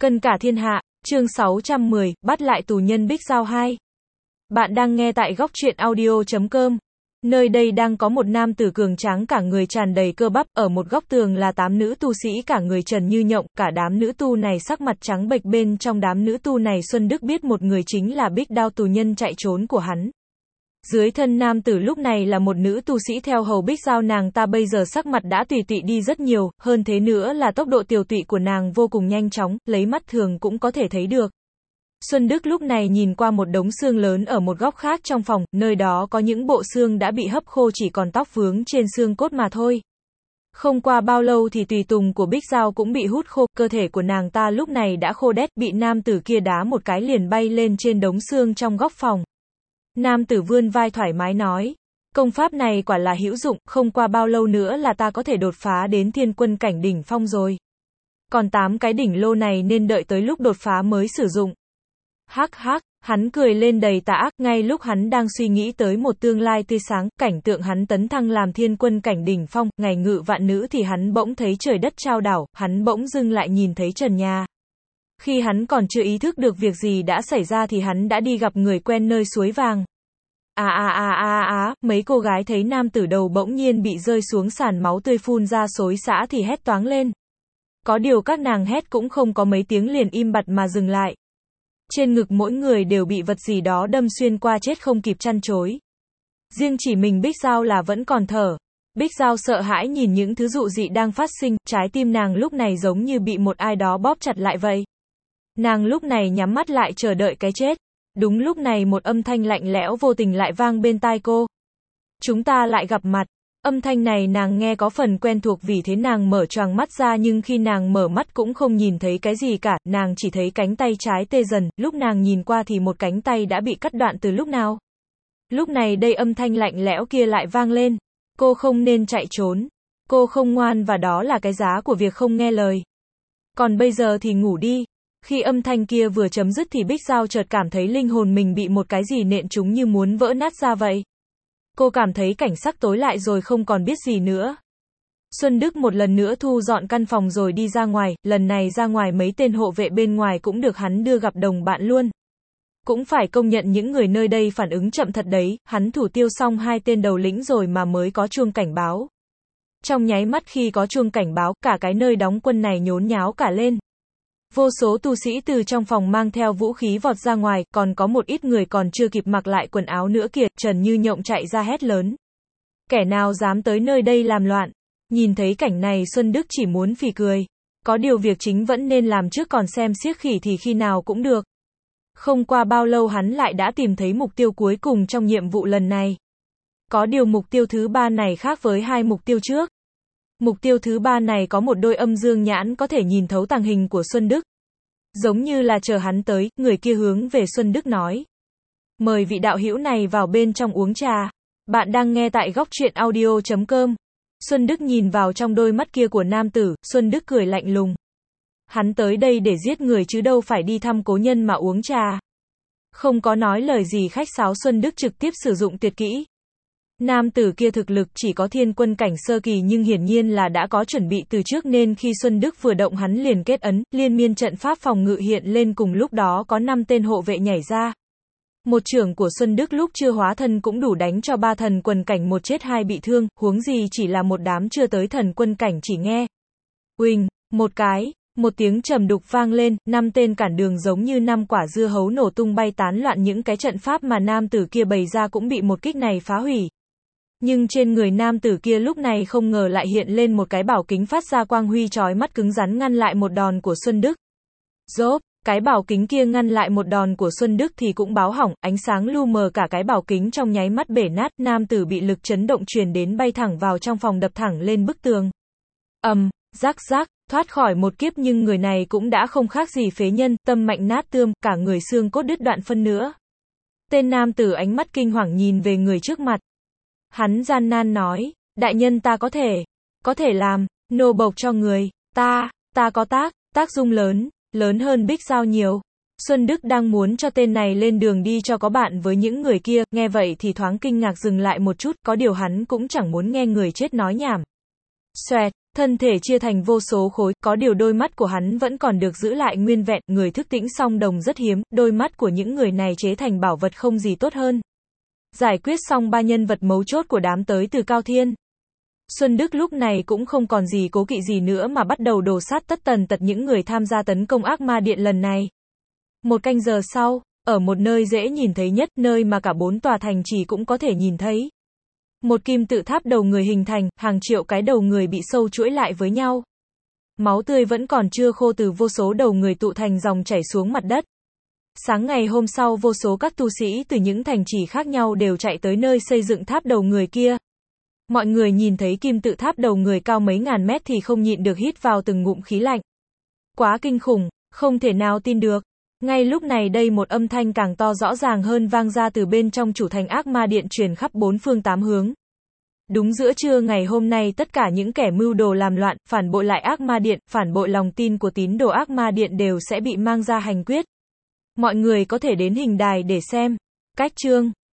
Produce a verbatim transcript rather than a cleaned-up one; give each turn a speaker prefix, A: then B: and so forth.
A: Cân cả thiên hạ, chương sáu trăm mười, bắt lại tù nhân Bích Giao hai. Bạn đang nghe tại góc truyện audio chấm com. Nơi đây đang có một nam tử cường tráng cả người tràn đầy cơ bắp, ở một góc tường là tám nữ tu sĩ cả người trần như nhộng, cả đám nữ tu này sắc mặt trắng bệch, bên trong đám nữ tu này Xuân Đức biết một người chính là Bích Đao, tù nhân chạy trốn của hắn. Dưới thân nam tử lúc này là một nữ tu sĩ theo hầu Bích Giao, nàng ta bây giờ sắc mặt đã tùy tụy đi rất nhiều, hơn thế nữa là tốc độ tiều tụy của nàng vô cùng nhanh chóng, lấy mắt thường cũng có thể thấy được. Xuân Đức lúc này nhìn qua một đống xương lớn ở một góc khác trong phòng, nơi đó có những bộ xương đã bị hấp khô, chỉ còn tóc vướng trên xương cốt mà thôi. Không qua bao lâu thì tùy tùng của Bích Giao cũng bị hút khô, cơ thể của nàng ta lúc này đã khô đét, bị nam tử kia đá một cái liền bay lên trên đống xương trong góc phòng. Nam tử vươn vai thoải mái nói, công pháp này quả là hữu dụng, không qua bao lâu nữa là ta có thể đột phá đến thiên quân cảnh đỉnh phong rồi. Còn tám cái đỉnh lô này nên đợi tới lúc đột phá mới sử dụng. Hắc hắc, hắn cười lên đầy tà ác, ngay lúc hắn đang suy nghĩ tới một tương lai tươi sáng, cảnh tượng hắn tấn thăng làm thiên quân cảnh đỉnh phong, ngày ngự vạn nữ thì hắn bỗng thấy trời đất chao đảo, hắn bỗng dưng lại nhìn thấy trần nhà. Khi hắn còn chưa ý thức được việc gì đã xảy ra thì hắn đã đi gặp người quen nơi suối vàng. À à à à à, mấy cô gái thấy nam tử đầu bỗng nhiên bị rơi xuống sàn, máu tươi phun ra xối xả thì hét toáng lên. Có điều các nàng hét cũng không có mấy tiếng liền im bặt mà dừng lại. Trên ngực mỗi người đều bị vật gì đó đâm xuyên qua, chết không kịp chăn chối. Riêng chỉ mình Bích Giao là vẫn còn thở. Bích Giao sợ hãi nhìn những thứ dụ dị đang phát sinh, trái tim nàng lúc này giống như bị một ai đó bóp chặt lại vậy. Nàng lúc này nhắm mắt lại chờ đợi cái chết. Đúng lúc này một âm thanh lạnh lẽo vô tình lại vang bên tai cô. Chúng ta lại gặp mặt. Âm thanh này nàng nghe có phần quen thuộc, vì thế nàng mở choàng mắt ra, nhưng khi nàng mở mắt cũng không nhìn thấy cái gì cả, nàng chỉ thấy cánh tay trái tê dần, lúc nàng nhìn qua thì một cánh tay đã bị cắt đoạn từ lúc nào. Lúc này đây âm thanh lạnh lẽo kia lại vang lên. Cô không nên chạy trốn. Cô không ngoan và đó là cái giá của việc không nghe lời. Còn bây giờ thì ngủ đi. Khi âm thanh kia vừa chấm dứt thì Bích Giao chợt cảm thấy linh hồn mình bị một cái gì nện trúng như muốn vỡ nát ra vậy. Cô cảm thấy cảnh sắc tối lại rồi không còn biết gì nữa. Xuân Đức một lần nữa thu dọn căn phòng rồi đi ra ngoài, lần này ra ngoài mấy tên hộ vệ bên ngoài cũng được hắn đưa gặp đồng bạn luôn. Cũng phải công nhận những người nơi đây phản ứng chậm thật đấy, hắn thủ tiêu xong hai tên đầu lĩnh rồi mà mới có chuông cảnh báo. Trong nháy mắt khi có chuông cảnh báo, cả cái nơi đóng quân này nhốn nháo cả lên. Vô số tu sĩ từ trong phòng mang theo vũ khí vọt ra ngoài, còn có một ít người còn chưa kịp mặc lại quần áo nữa kìa, trần như nhộng chạy ra hét lớn. Kẻ nào dám tới nơi đây làm loạn? Nhìn thấy cảnh này Xuân Đức chỉ muốn phì cười. Có điều việc chính vẫn nên làm trước, còn xem xiếc khỉ thì khi nào cũng được. Không qua bao lâu hắn lại đã tìm thấy mục tiêu cuối cùng trong nhiệm vụ lần này. Có điều mục tiêu thứ ba này khác với hai mục tiêu trước. Mục tiêu thứ ba này có một đôi âm dương nhãn có thể nhìn thấu tàng hình của Xuân Đức. Giống như là chờ hắn tới, người kia hướng về Xuân Đức nói. Mời vị đạo hữu này vào bên trong uống trà. Bạn đang nghe tại góc truyện audio chấm com. Xuân Đức nhìn vào trong đôi mắt kia của nam tử, Xuân Đức cười lạnh lùng. Hắn tới đây để giết người chứ đâu phải đi thăm cố nhân mà uống trà. Không có nói lời gì khách sáo, Xuân Đức trực tiếp sử dụng tuyệt kỹ. Nam tử kia thực lực chỉ có thiên quân cảnh sơ kỳ, nhưng hiển nhiên là đã có chuẩn bị từ trước nên khi Xuân Đức vừa động hắn liền kết ấn, liên miên trận pháp phòng ngự hiện lên, cùng lúc đó có năm tên hộ vệ nhảy ra. Một chưởng của Xuân Đức lúc chưa hóa thân cũng đủ đánh cho ba thần quân cảnh một chết hai bị thương, huống gì chỉ là một đám chưa tới thần quân cảnh. Chỉ nghe uỳnh, một cái, một tiếng trầm đục vang lên, năm tên cản đường giống như năm quả dưa hấu nổ tung bay tán loạn, những cái trận pháp mà nam tử kia bày ra cũng bị một kích này phá hủy. Nhưng trên người nam tử kia lúc này không ngờ lại hiện lên một cái bảo kính phát ra quang huy chói mắt, cứng rắn ngăn lại một đòn của Xuân Đức. Rốp, cái bảo kính kia ngăn lại một đòn của Xuân Đức thì cũng báo hỏng, ánh sáng lu mờ cả cái bảo kính trong nháy mắt bể nát, nam tử bị lực chấn động truyền đến bay thẳng vào trong phòng, đập thẳng lên bức tường. Ầm, um, rắc rắc, thoát khỏi một kiếp nhưng người này cũng đã không khác gì phế nhân, tâm mạnh nát tươm, cả người xương cốt đứt đoạn phân nữa. Tên nam tử ánh mắt kinh hoàng nhìn về người trước mặt. Hắn gian nan nói, đại nhân ta có thể, có thể làm, nô bộc cho người, ta, ta có tác, tác dung lớn, lớn hơn Bích Giao nhiều. Xuân Đức đang muốn cho tên này lên đường đi cho có bạn với những người kia, nghe vậy thì thoáng kinh ngạc dừng lại một chút, có điều hắn cũng chẳng muốn nghe người chết nói nhảm. Xoẹt, thân thể chia thành vô số khối, có điều đôi mắt của hắn vẫn còn được giữ lại nguyên vẹn, người thức tỉnh song đồng rất hiếm, đôi mắt của những người này chế thành bảo vật không gì tốt hơn. Giải quyết xong ba nhân vật mấu chốt của đám tới từ Cao Thiên. Xuân Đức lúc này cũng không còn gì cố kỵ gì nữa mà bắt đầu đổ sát tất tần tật những người tham gia tấn công ác ma điện lần này. Một canh giờ sau, ở một nơi dễ nhìn thấy nhất, nơi mà cả bốn tòa thành trì cũng có thể nhìn thấy. Một kim tự tháp đầu người hình thành, hàng triệu cái đầu người bị sâu chuỗi lại với nhau. Máu tươi vẫn còn chưa khô từ vô số đầu người tụ thành dòng chảy xuống mặt đất. Sáng ngày hôm sau vô số các tu sĩ từ những thành trì khác nhau đều chạy tới nơi xây dựng tháp đầu người kia. Mọi người nhìn thấy kim tự tháp đầu người cao mấy ngàn mét thì không nhịn được hít vào từng ngụm khí lạnh. Quá kinh khủng, không thể nào tin được. Ngay lúc này đây một âm thanh càng to rõ ràng hơn vang ra từ bên trong chủ thành ác ma điện truyền khắp bốn phương tám hướng. Đúng giữa trưa ngày hôm nay tất cả những kẻ mưu đồ làm loạn, phản bội lại ác ma điện, phản bội lòng tin của tín đồ ác ma điện đều sẽ bị mang ra hành quyết. Mọi người có thể đến hình đài để xem. Cách chương